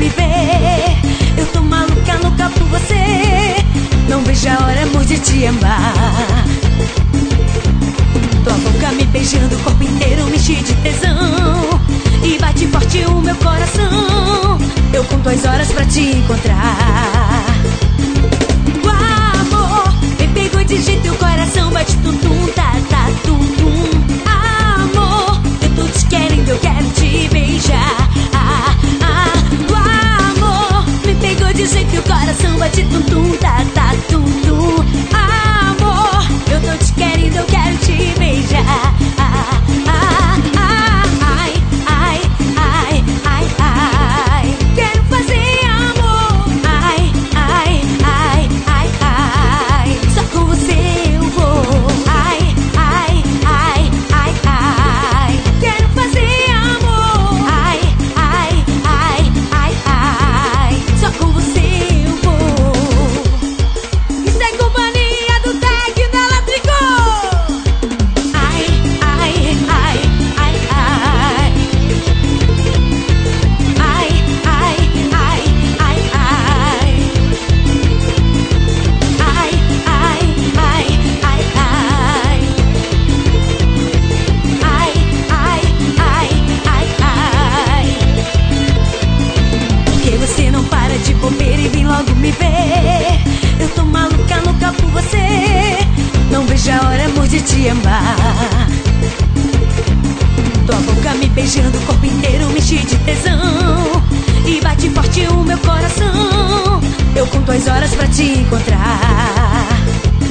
me ver. Eu tô maluca, louca por você. Não vejo a hora, amor, de te amar. Tua boca me beijando, o corpo inteiro me enche de tesão. E bate forte o meu coração. Eu conto as horas pra te encontrar. O amor me pegou de jeito, o coração bate tum-tum, tá, tum-tum. Amor, eu tô te querendo, eu quero te beijar. O amor me pegou de jeito, o coração bate tum-tum, tá, tum-tum. Amor, eu tô te querendo, eu quero te beijar. Quero fazer amor. Só com você eu vou. Quero fazer amor. Só com você eu vou. Isso é companhia do Tecno Elétrico. Porque você não para de bobeira e vem logo me ver. Eu tô maluca, louca por você. Não vejo a hora, amor, de te amar. Tua boca me beijando, o corpo inteiro me enche de tesão. E bate forte o meu coração. Eu conto as horas pra te encontrar.